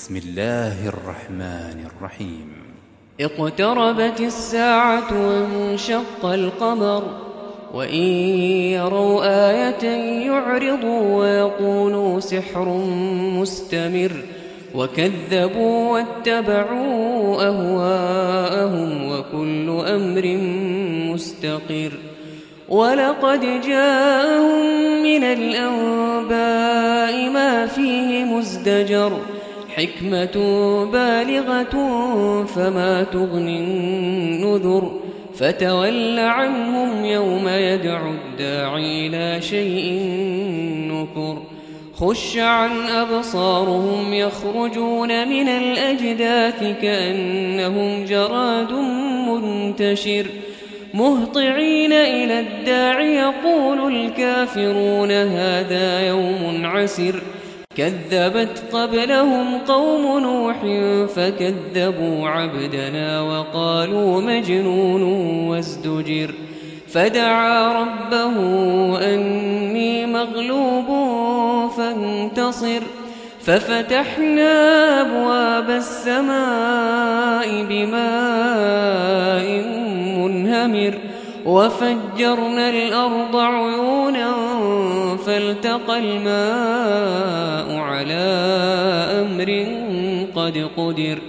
بسم الله الرحمن الرحيم. اقتربت الساعة وانشق القمر وإن يروا آية يعرضوا ويقولوا سحر مستمر وكذبوا واتبعوا أهواءهم وكل أمر مستقر. ولقد جاءهم من الأنباء ما فيه مزدجر حكمة بالغة فما تغني النذر فتول عنهم يوم يدعو الداعي إلى شيء نكر. خش عن أبصارهم يخرجون من الأجداث كأنهم جراد منتشر مهطعين إلى الداع يقول الكافرون هذا يوم عسر. كذبت قبلهم قوم نوح فكذبوا عبدنا وقالوا مجنون وازدجر. فدعا ربه أني مغلوب فانتصر ففتحنا أبواب السماء بماء منهمر وفجرنا الأرض عيونا فالتقى الماء على أمر قد قدر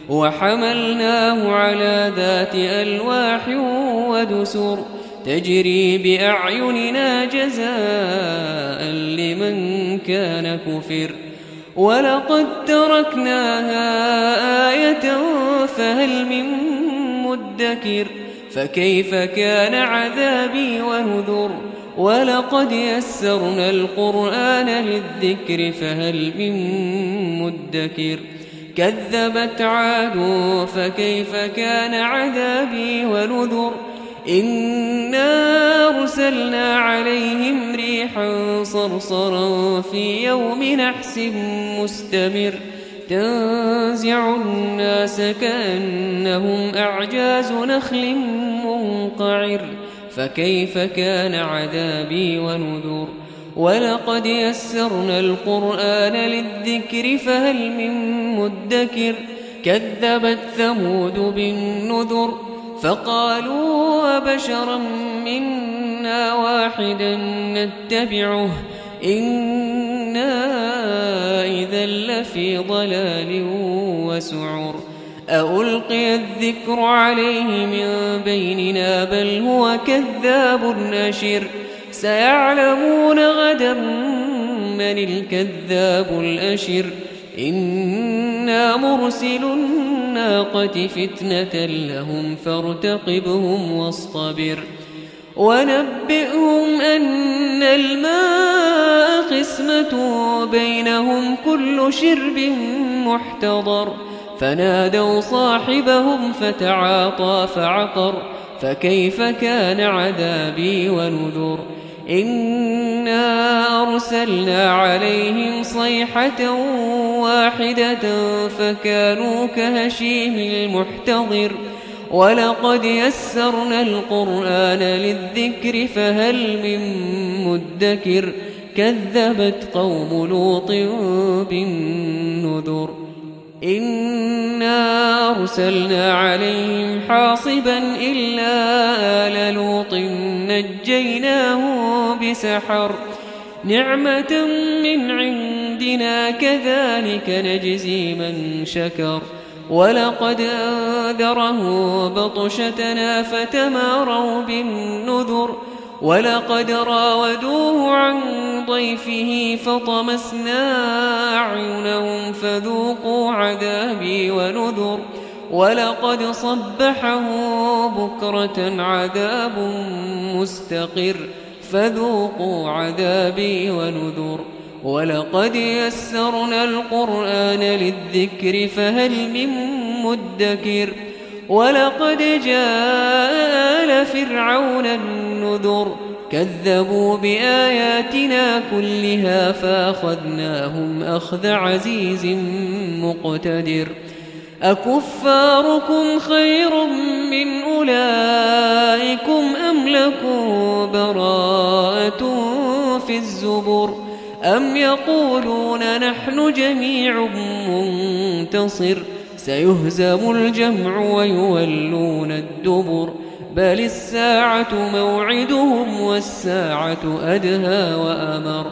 وحملناه على ذات ألواح ودسر تجري بأعيننا جزاء لمن كان كفر. ولقد تركناها آية فهل من مدكر فكيف كان عذابي ونذر. ولقد يسرنا القرآن للذكر فهل من مدكر. كذبت عاد فكيف كان عذابي ونذر. إنا أرسلنا عليهم ريحا صرصرا في يوم نحس مستمر تنزع الناس كأنهم أعجاز نخل منقعر فكيف كان عذابي ونذر. ولقد يسرنا القرآن للذكر فهل من مدكر. كذبت ثمود بالنذر فقالوا أبشرا منا واحدا نتبعه إنا إذا لفي ضلال وسعر. ألقي الذكر عليه من بيننا بل هو كذاب أشر. سيعلمون غدا من الكذاب الأشر. إنا مرسل الناقة فتنة لهم فارتقبهم واصطبر. ونبئهم أن الماء قسمة بينهم كل شرب محتضر. فنادوا صاحبهم فتعاطى فعقر فكيف كان عذابي ونذر. إنا أرسلنا عليهم صيحة واحدة فكانوا كهشيم المحتضر. ولقد يسرنا القرآن للذكر فهل من مدكر. كذبت قوم لوط بالنذر. إنا أرسلنا عليهم حاصبا إلا آل لوط نجيناه بسحر نعمة من عندنا كذلك نجزي من شكر. ولقد أنذره بطشتنا فتماروا بالنذر. ولقد راودوه عن ضيفه فطمسنا أعينهم فذوقوا عذابي ونذر. ولقد صبحه بكرة عذاب مستقر فذوقوا عذابي ونذر. ولقد يسرنا القرآن للذكر فهل من مدكر. ولقد جاء آل فرعون النذر كذبوا بآياتنا كلها فأخذناهم أخذ عزيز مقتدر. أكفاركم خير من أولئكم أم لكم براءة في الزبر أم يقولون نحن جميع منتصر منتصر سيهزم الجمع ويولون الدبر بل الساعة موعدهم والساعة أدهى وأمر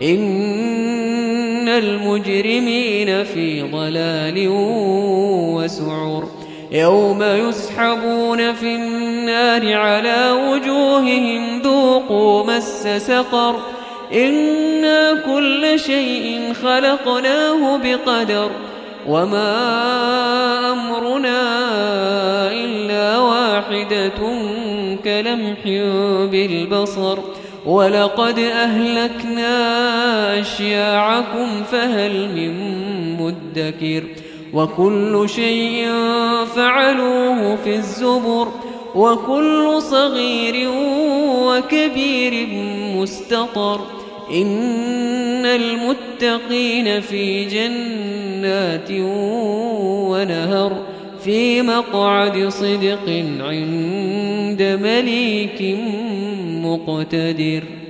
إن المجرمين في ضلال وسعر يوم يسحبون في النار على وجوههم ذوقوا مس سقر إنا كل شيء خلقناه بقدر وما أمرنا إلا واحدة كلمح بالبصر ولقد أهلكنا أشياعكم فهل من مدكر وكل شيء فعلوه في الزبر وكل صغير وكبير مستطر إن المتقين في جنات ونهر في مقعد صدق عند مليك مقتدر.